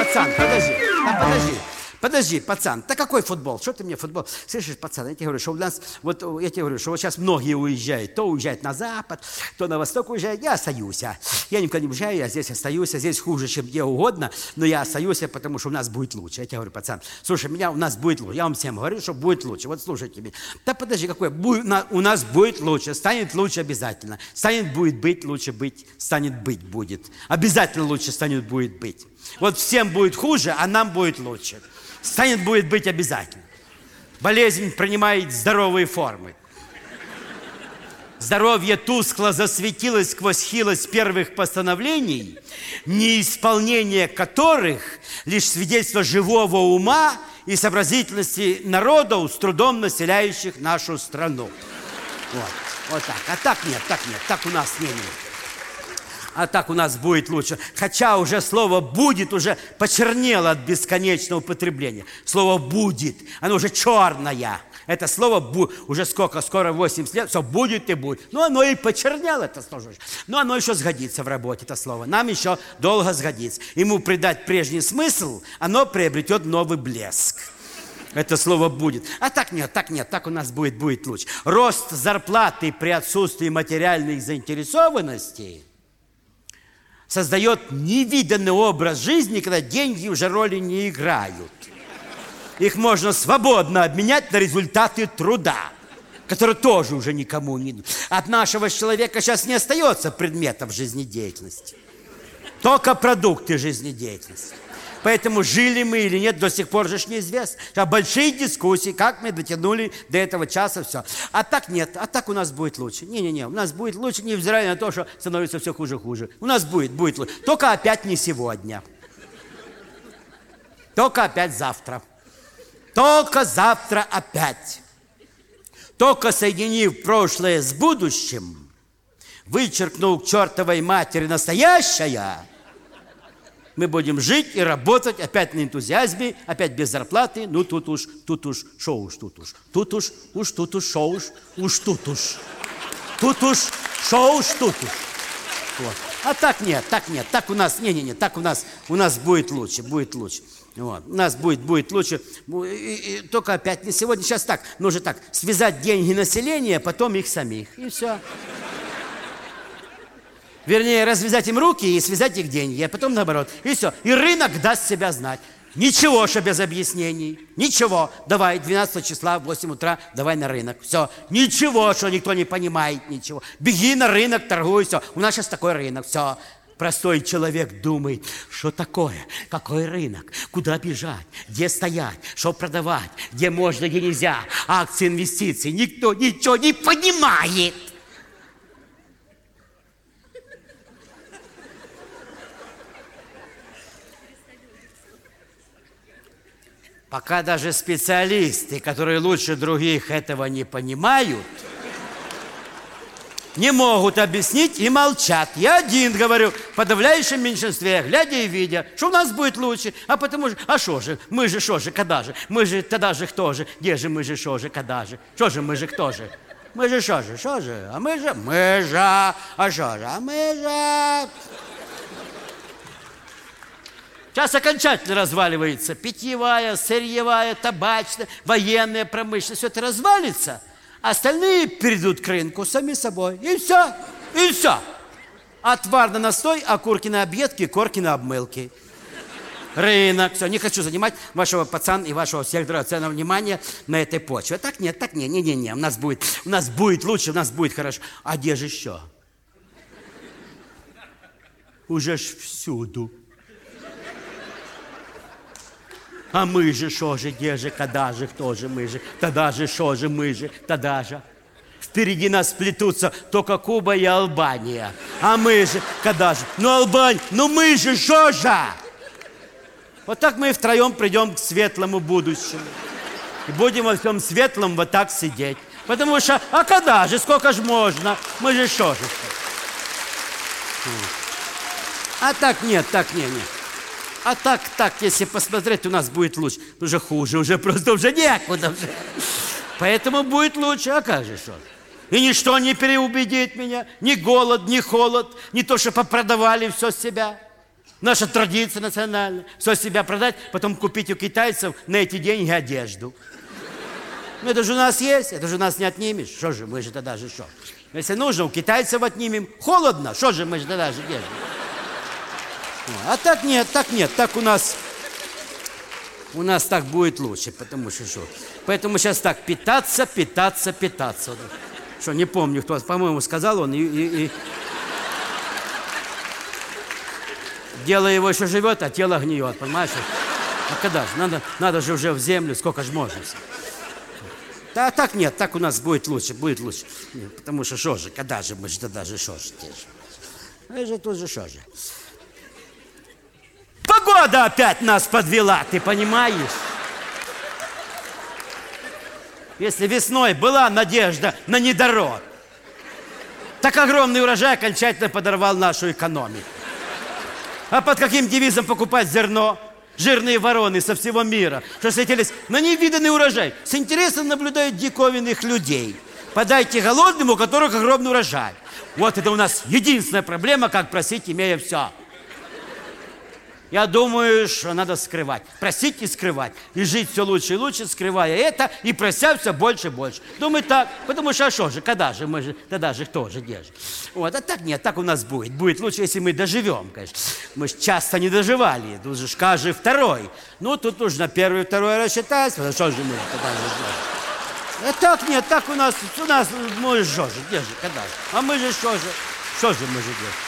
пацан, подожди, пацан, да какой футбол? Что ты мне футбол? Слышишь, пацан, я тебе говорю, что у нас, вот сейчас многие уезжают, то уезжают на запад, то на восток уезжают, я остаюсь. Я никуда не уезжаю, я здесь остаюсь, здесь хуже, чем где угодно, но я остаюсь, потому что у нас будет лучше. Я тебе говорю, пацан, слушай, у нас будет лучше, я вам всем говорю, что будет лучше, вот слушайте меня. Да подожди, у нас будет лучше, станет лучше обязательно, будет быть, лучше быть, станет быть будет, обязательно лучше будет быть. Вот всем будет хуже, а нам будет лучше. Будет быть обязательно. Болезнь принимает здоровые формы. Здоровье тускло засветилось сквозь хилость первых постановлений, неисполнение которых лишь свидетельство живого ума и сообразительности народов, с трудом населяющих нашу страну. Вот так. А так нет, так у нас не. А так у нас будет лучше. Хотя уже слово «будет» уже почернело от бесконечного употребления. Слово «будет», оно уже черное. Это слово уже скоро 80 лет, все будет и будет. Ну, оно и почернело, это слово. Но оно еще сгодится в работе, это слово. Нам еще долго сгодится. Ему придать прежний смысл, оно приобретет новый блеск. Это слово «будет». А так нет, так у нас будет лучше. Рост зарплаты при отсутствии материальных заинтересованностей создает невиданный образ жизни, когда деньги уже роли не играют. Их можно свободно обменять на результаты труда, которые тоже уже никому не нужны. От нашего человека сейчас не остается предметов жизнедеятельности, только продукты жизнедеятельности. Поэтому жили мы или нет, до сих пор же неизвестно. Большие дискуссии, как мы дотянули до этого часа, все. А так нет, а так у нас будет лучше. Не, у нас будет лучше, невзирая на то, что становится все хуже. У нас будет лучше. Только опять не сегодня. Только опять завтра. Только завтра опять. Только соединив прошлое с будущим, вычеркнув к чертовой матери настоящее, мы будем жить и работать опять на энтузиазме, опять без зарплаты. Ну, тут уж, шо уж. Тут уж, шо уж. Вот. А так нет. Так у нас, так у нас будет лучше. Вот. У нас будет лучше. И только опять не сегодня. Сейчас так, нужно так, связать деньги населения, потом их самих. И все. Вернее, развязать им руки и связать их деньги, а потом наоборот. И все. И рынок даст себя знать. Ничего, что без объяснений. Ничего. Давай, 12 числа в 8 утра, давай на рынок. Все. Ничего, что никто не понимает, ничего. Беги на рынок, торгуй, все. У нас сейчас такой рынок, все. Простой человек думает, что такое, какой рынок, куда бежать, где стоять, что продавать, где можно, где нельзя, акции, инвестиции. Никто ничего не понимает. Пока даже специалисты, которые лучше других этого не понимают, не могут объяснить и молчат. Я один говорю, в подавляющем меньшинстве, глядя и видя, что у нас будет лучше. А потому что, что же, мы же, что же, когда же? Мы же, тогда же, кто же? Где же мы же, что же, когда же? Что же, мы же, кто же? Мы же, что же? А мы же, а что же? А мы же... Сейчас окончательно разваливается питьевая, сырьевая, табачная, военная промышленность. Все это развалится. Остальные перейдут к рынку сами собой. И все. Отвар на настой, окурки на объедки, корки на обмылки. Рынок. Все, не хочу занимать вашего пацана и вашего всех драгоценного внимания на этой почве. Так нет. У нас будет лучше, у нас будет хорошо. А где же еще? Уже ж всюду. А мы же, что же, где же, когда же, кто же, мы же, тогда же, что же, мы же, тогда же. Впереди нас плетутся только Куба и Албания. А мы же, когда же, Албания, мы же, что же? Вот так мы втроем придем к светлому будущему. И будем во всем светлом вот так сидеть. Потому что, а когда же, сколько же можно? Мы же что же? А так нет. А так, если посмотреть, у нас будет лучше. Уже хуже, уже некуда. Поэтому будет лучше, а как же что? И ничто не переубедит меня, ни голод, ни холод, ни то, что попродавали все себя. Наша традиция национальная. Все себя продать, потом купить у китайцев на эти деньги одежду. Ну это же у нас есть, это же у нас не отнимешь. Что же, мы же тогда же что? Если нужно, у китайцев отнимем. Холодно, что же мы же тогда же держим? А так нет, так у нас так будет лучше, потому что что? Поэтому сейчас так, питаться. Что, не помню, кто, по-моему, сказал он, и дело его еще живет, а тело гниет, понимаешь? А когда же? Надо же уже в землю, сколько же можно. Да так нет, так у нас будет лучше. Нет, потому что же, когда же мы же тогда же что же держим? Это же тут же что же? Погода опять нас подвела, ты понимаешь? Если весной была надежда на недород, так огромный урожай окончательно подорвал нашу экономику. А под каким девизом покупать зерно? Жирные вороны со всего мира, что слетелись на невиданный урожай, с интересом наблюдают диковинных людей. Подайте голодным, у которых огромный урожай. Вот это у нас единственная проблема, как просить, имея все. Я думаю, что надо скрывать. Просить и скрывать. И жить все лучше и лучше, скрывая это, и прося все больше и больше. Думаю так, потому что что же, когда же, мы же, тогда же кто же держит. Вот, а так нет, так у нас будет. Будет лучше, если мы доживем, конечно. Мы же часто не доживали, тут же каждый второй. Ну, тут нужно первый, второй рассчитать, потому что же мы тогда же держим. А так нет, так у нас мы что же, держим, когда же. А мы же что же мы же держим.